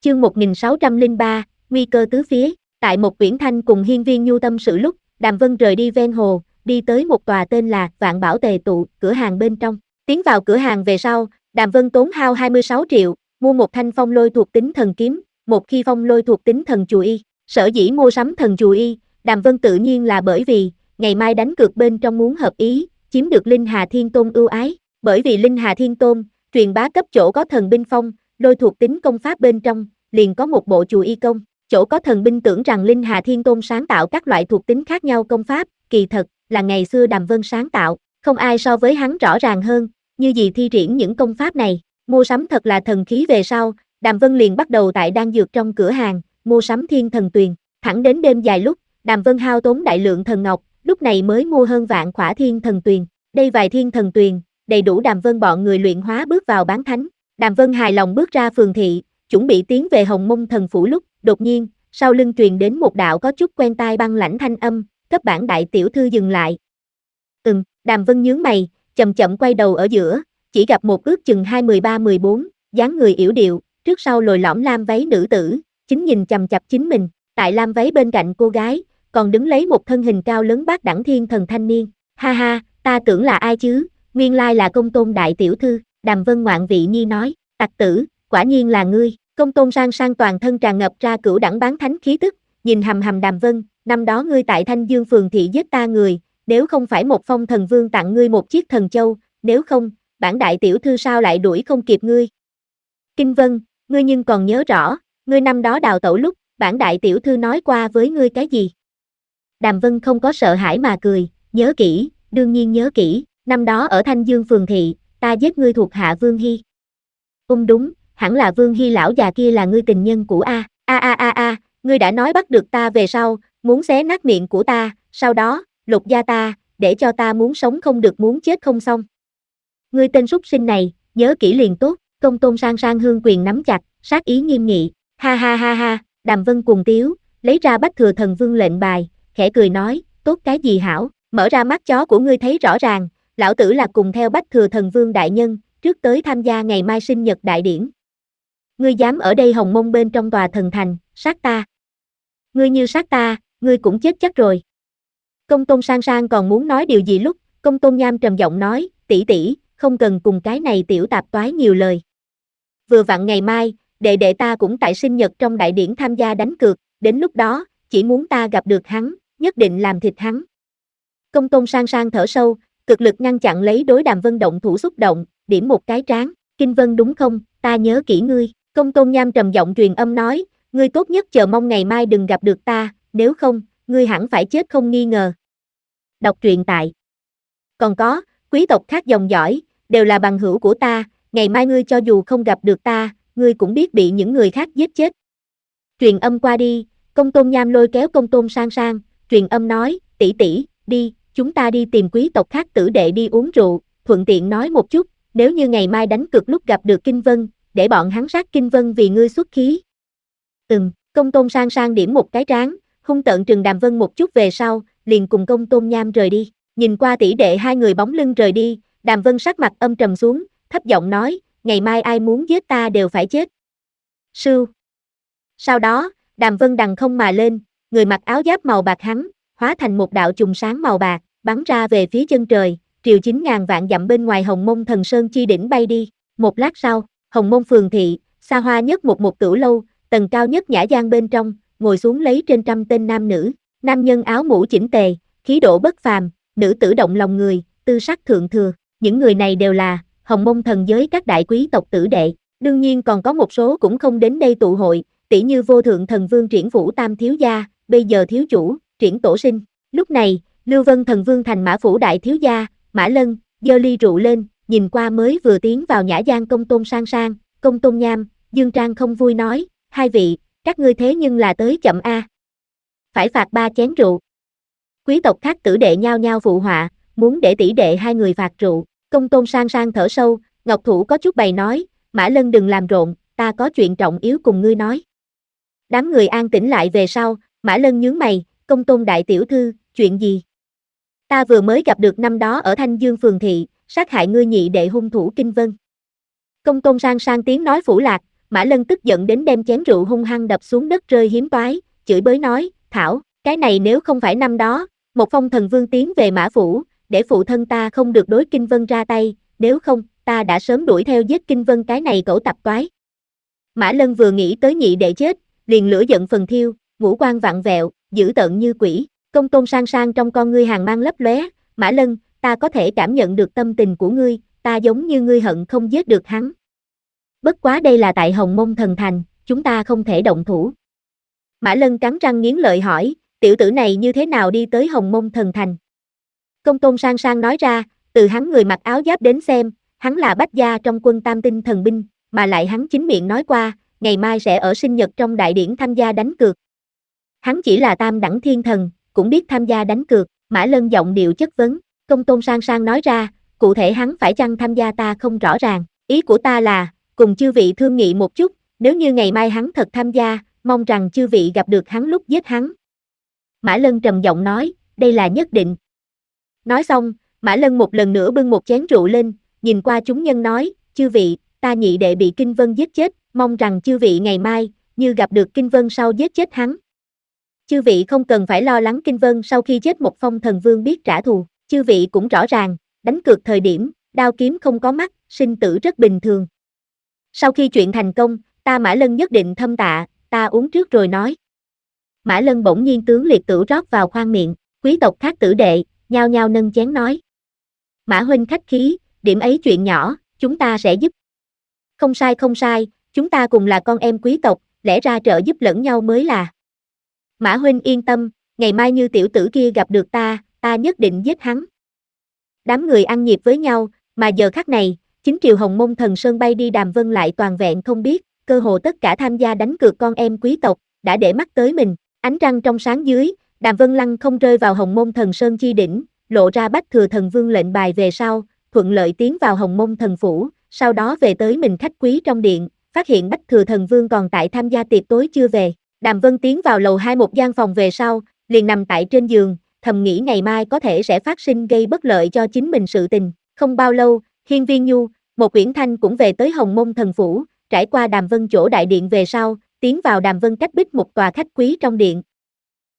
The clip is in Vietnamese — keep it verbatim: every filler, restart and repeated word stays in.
Chương một nghìn sáu trăm lẻ ba, nguy cơ tứ phía. Tại một Uyển Thanh cùng Hiên Viên Nhu tâm sự lúc, Đàm Vân rời đi ven hồ, đi tới một tòa tên là Vạn Bảo Tề Tụ, cửa hàng bên trong. Tiến vào cửa hàng về sau, Đàm Vân tốn hao hai mươi sáu triệu, mua một thanh phong lôi thuộc tính thần kiếm, một khi phong lôi thuộc tính thần chù y. Sở dĩ mua sắm thần chù y, Đàm Vân tự nhiên là bởi vì, ngày mai đánh cược bên trong muốn hợp ý, chiếm được Linh Hà Thiên Tôn ưu ái. Bởi vì Linh Hà Thiên Tôn, truyền bá cấp chỗ có thần binh phong, lôi thuộc tính công pháp bên trong, liền có một bộ chù y công. Chỗ có thần binh tưởng rằng Linh Hà Thiên Tôn sáng tạo các loại thuộc tính khác nhau công pháp, kỳ thật, là ngày xưa Đàm Vân sáng tạo, không ai so với hắn rõ ràng hơn, như gì thi triển những công pháp này. Mua sắm thật là thần khí về sau, Đàm Vân liền bắt đầu tại đan dược trong cửa hàng, mua sắm thiên thần tuyền, thẳng đến đêm dài lúc, Đàm Vân hao tốn đại lượng thần ngọc, lúc này mới mua hơn vạn khỏa thiên thần tuyền. Đây vài thiên thần tuyền, đầy đủ Đàm Vân bọn người luyện hóa bước vào bán thánh. Đàm Vân hài lòng bước ra phường thị, chuẩn bị tiến về Hồng Mông Thần Phủ lúc, đột nhiên, sau lưng truyền đến một đạo có chút quen tai băng lãnh thanh âm, cấp bản đại tiểu thư dừng lại. Ừm, Đàm Vân nhướng mày, chậm chậm quay đầu ở giữa, chỉ gặp một ước chừng hai mười ba mười bốn, dáng người yểu điệu, trước sau lồi lõm lam váy nữ tử, chính nhìn chằm chằm chính mình, tại lam váy bên cạnh cô gái, còn đứng lấy một thân hình cao lớn bát đẳng thiên thần thanh niên. Ha ha, ta tưởng là ai chứ, nguyên lai là Công Tôn đại tiểu thư. Đàm Vân ngoạn vị nhi nói, tặc tử, quả nhiên là ngươi. Công Tôn sang sang toàn thân tràn ngập ra cửu đẳng bán thánh khí tức, nhìn hầm hầm Đàm Vân, năm đó ngươi tại Thanh Dương phường thị giết ta người, nếu không phải một phong thần vương tặng ngươi một chiếc thần châu, nếu không, bản đại tiểu thư sao lại đuổi không kịp ngươi. Kinh Vân, ngươi nhưng còn nhớ rõ, ngươi năm đó đào tẩu lúc, bản đại tiểu thư nói qua với ngươi cái gì? Đàm Vân không có sợ hãi mà cười, nhớ kỹ, đương nhiên nhớ kỹ, năm đó ở Thanh Dương phường thị, ta giết ngươi thuộc hạ Vương Hy. Ung đúng, hẳn là Vương Hy lão già kia là ngươi tình nhân của a. A a a a, ngươi đã nói bắt được ta về sau, muốn xé nát miệng của ta, sau đó, lột da ta, để cho ta muốn sống không được muốn chết không xong. Ngươi tên súc sinh này, nhớ kỹ liền tốt. Công Tôn sang sang hương quyền nắm chặt, sát ý nghiêm nghị. Ha ha ha ha, Đàm Vân cùng tiếu, lấy ra Bách Thừa Thần Vương lệnh bài, khẽ cười nói, tốt cái gì hảo, mở ra mắt chó của ngươi thấy rõ ràng, lão tử là cùng theo Bách Thừa Thần Vương đại nhân, trước tới tham gia ngày mai sinh nhật đại điển. Ngươi dám ở đây Hồng Mông bên trong tòa thần thành, sát ta. Ngươi như sát ta, ngươi cũng chết chắc rồi. Công Tôn sang sang còn muốn nói điều gì lúc, Công Tôn Nham trầm giọng nói, tỷ tỷ, không cần cùng cái này tiểu tạp toái nhiều lời. Vừa vặn ngày mai, đệ đệ ta cũng tại sinh nhật trong đại điển tham gia đánh cược, đến lúc đó, chỉ muốn ta gặp được hắn, nhất định làm thịt hắn. Công Tôn sang sang thở sâu, cực lực ngăn chặn lấy đối Đàm Vân động thủ xúc động, điểm một cái trán, Kinh Vân đúng không, ta nhớ kỹ ngươi. Công Tôn Nham trầm giọng truyền âm nói, ngươi tốt nhất chờ mong ngày mai đừng gặp được ta, nếu không, ngươi hẳn phải chết không nghi ngờ. Đọc truyện tại. Còn có, quý tộc khác dòng dõi, đều là bằng hữu của ta, ngày mai ngươi cho dù không gặp được ta, ngươi cũng biết bị những người khác giết chết. Truyền âm qua đi, Công Tôn Nham lôi kéo Công Tôn sang sang, truyền âm nói, tỷ tỷ, đi, chúng ta đi tìm quý tộc khác tử đệ đi uống rượu, thuận tiện nói một chút, nếu như ngày mai đánh cược lúc gặp được Kinh Vân, để bọn hắn sát Kinh Vân vì ngươi xuất khí. Ừm, Công Tôn sang sang điểm một cái trán, hung tợn trừng Đàm Vân một chút về sau, liền cùng Công Tôn Nham rời đi. Nhìn qua tỷ đệ hai người bóng lưng rời đi, Đàm Vân sắc mặt âm trầm xuống, thấp giọng nói, ngày mai ai muốn giết ta đều phải chết. Sưu. Sau đó, Đàm Vân đằng không mà lên, người mặc áo giáp màu bạc hắn, hóa thành một đạo chùm sáng màu bạc, bắn ra về phía chân trời, triều chín ngàn vạn dặm bên ngoài Hồng Mông Thần Sơn chi đỉnh bay đi. Một lát sau, Hồng Mông phường thị, xa hoa nhất một một tửu lâu, tầng cao nhất nhã gian bên trong, ngồi xuống lấy trên trăm tên nam nữ, nam nhân áo mũ chỉnh tề, khí độ bất phàm, nữ tử động lòng người, tư sắc thượng thừa, những người này đều là Hồng Mông thần giới các đại quý tộc tử đệ, đương nhiên còn có một số cũng không đến đây tụ hội, tỷ như Vô Thượng Thần Vương Triển Phủ Tam thiếu gia, bây giờ thiếu chủ, Triển Tổ Sinh. Lúc này, Lưu Vân Thần Vương thành Mã Phủ đại thiếu gia, Mã Lân, giơ ly rượu lên, nhìn qua mới vừa tiến vào nhã gian Công Tôn sang sang, Công Tôn Nham, Dương Trang không vui nói, hai vị, các ngươi thế nhưng là tới chậm a, phải phạt ba chén rượu. Quý tộc khác tử đệ nhao nhao phụ họa, muốn để tỷ đệ hai người phạt rượu. Công Tôn sang sang thở sâu, Ngọc Thủ có chút bày nói, Mã Lân đừng làm rộn, ta có chuyện trọng yếu cùng ngươi nói. Đám người an tĩnh lại về sau, Mã Lân nhướng mày, Công Tôn đại tiểu thư, chuyện gì? Ta vừa mới gặp được năm đó ở Thanh Dương phường thị, sát hại ngươi nhị đệ hung thủ Kinh Vân. Công Tôn sang sang tiếng nói phủ lạc, Mã Lân tức giận đến đem chén rượu hung hăng đập xuống đất rơi hiếm toái, chửi bới nói, Thảo, cái này nếu không phải năm đó, một phong thần vương tiến về Mã Phủ, để phụ thân ta không được đối Kinh Vân ra tay, nếu không, ta đã sớm đuổi theo giết Kinh Vân cái này cẩu tạp toái. Mã Lân vừa nghĩ tới nhị đệ chết, liền lửa giận phần thiêu, ngũ quan vặn vẹo, dữ tợn như quỷ, Công Tôn Sang Sang trong con ngươi hàng mang lấp lóe, Mã Lân, ta có thể cảm nhận được tâm tình của ngươi, ta giống như ngươi hận không giết được hắn. Bất quá đây là tại Hồng Môn Thần Thành, chúng ta không thể động thủ. Mã Lân cắn răng nghiến lợi hỏi, tiểu tử này như thế nào đi tới Hồng Môn Thần Thành? Công Tôn Sang Sang nói ra, từ hắn người mặc áo giáp đến xem, hắn là bách gia trong quân Tam Tinh Thần Binh, mà lại hắn chính miệng nói qua, ngày mai sẽ ở sinh nhật trong đại điển tham gia đánh cược. Hắn chỉ là tam đẳng thiên thần, cũng biết tham gia đánh cược, Mã Lân giọng điệu chất vấn, Công Tôn Sang Sang nói ra, cụ thể hắn phải chăng tham gia ta không rõ ràng, ý của ta là, cùng chư vị thương nghị một chút, nếu như ngày mai hắn thật tham gia, mong rằng chư vị gặp được hắn lúc giết hắn. Mã Lân trầm giọng nói, đây là nhất định. Nói xong, Mã Lân một lần nữa bưng một chén rượu lên, nhìn qua chúng nhân nói, chư vị, ta nhị đệ bị Kinh Vân giết chết, mong rằng chư vị ngày mai, như gặp được Kinh Vân sau giết chết hắn. Chư vị không cần phải lo lắng Kinh Vân sau khi giết một phong thần vương biết trả thù, chư vị cũng rõ ràng, đánh cược thời điểm, đao kiếm không có mắt, sinh tử rất bình thường. Sau khi chuyện thành công, ta Mã Lân nhất định thâm tạ, ta uống trước rồi nói. Mã Lân bỗng nhiên tướng liệt tử rót vào khoang miệng, quý tộc khác tử đệ, nhao nhao nâng chén nói. Mã huynh khách khí, điểm ấy chuyện nhỏ, chúng ta sẽ giúp. Không sai không sai, chúng ta cùng là con em quý tộc, lẽ ra trợ giúp lẫn nhau mới là. Mã huynh yên tâm, ngày mai như tiểu tử kia gặp được ta, ta nhất định giết hắn. Đám người ăn nhịp với nhau, mà giờ khắc này, chính triều Hồng Môn Thần Sơn bay đi Đàm Vân lại toàn vẹn không biết, cơ hồ tất cả tham gia đánh cược con em quý tộc, đã để mắt tới mình, ánh trăng trong sáng dưới, Đàm Vân lăng không rơi vào Hồng Môn Thần Sơn chi đỉnh, lộ ra Bách Thừa Thần Vương lệnh bài về sau, thuận lợi tiến vào Hồng Môn Thần Phủ, sau đó về tới mình khách quý trong điện, phát hiện Bách Thừa Thần Vương còn tại tham gia tiệc tối chưa về. Đàm Vân tiến vào lầu hai một gian phòng về sau, liền nằm tại trên giường, thầm nghĩ ngày mai có thể sẽ phát sinh gây bất lợi cho chính mình sự tình. Không bao lâu, Hiên Viên Nhu, một Uyển Thanh cũng về tới Hồng Môn Thần Phủ, trải qua Đàm Vân chỗ đại điện về sau, tiến vào Đàm Vân cách bích một tòa khách quý trong điện,